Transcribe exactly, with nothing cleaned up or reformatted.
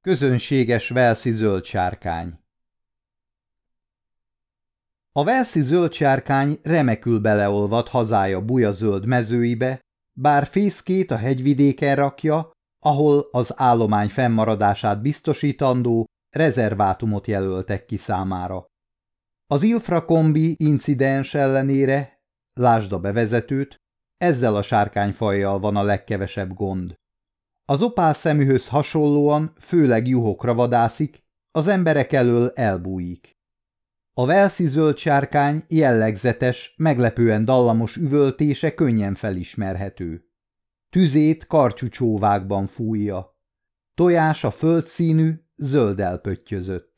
Közönséges walesi zöldsárkány. A walesi zöldsárkány remekül beleolvad hazája buja-zöld mezőibe, bár fészkét a hegyvidéken rakja, ahol az állomány fennmaradását biztosítandó rezervátumot jelöltek ki számára. Az Ilfrakombi incidens ellenére, lásd a bevezetőt, ezzel a sárkányfajjal van a legkevesebb gond. Az opálszeműhöz hasonlóan főleg juhokra vadászik, az emberek elől elbújik. A walesi zöldsárkány jellegzetes, meglepően dallamos üvöltése könnyen felismerhető. Tüzét karcsú csóvákban fújja. Tojása földszínű, zöld elpöttyözött.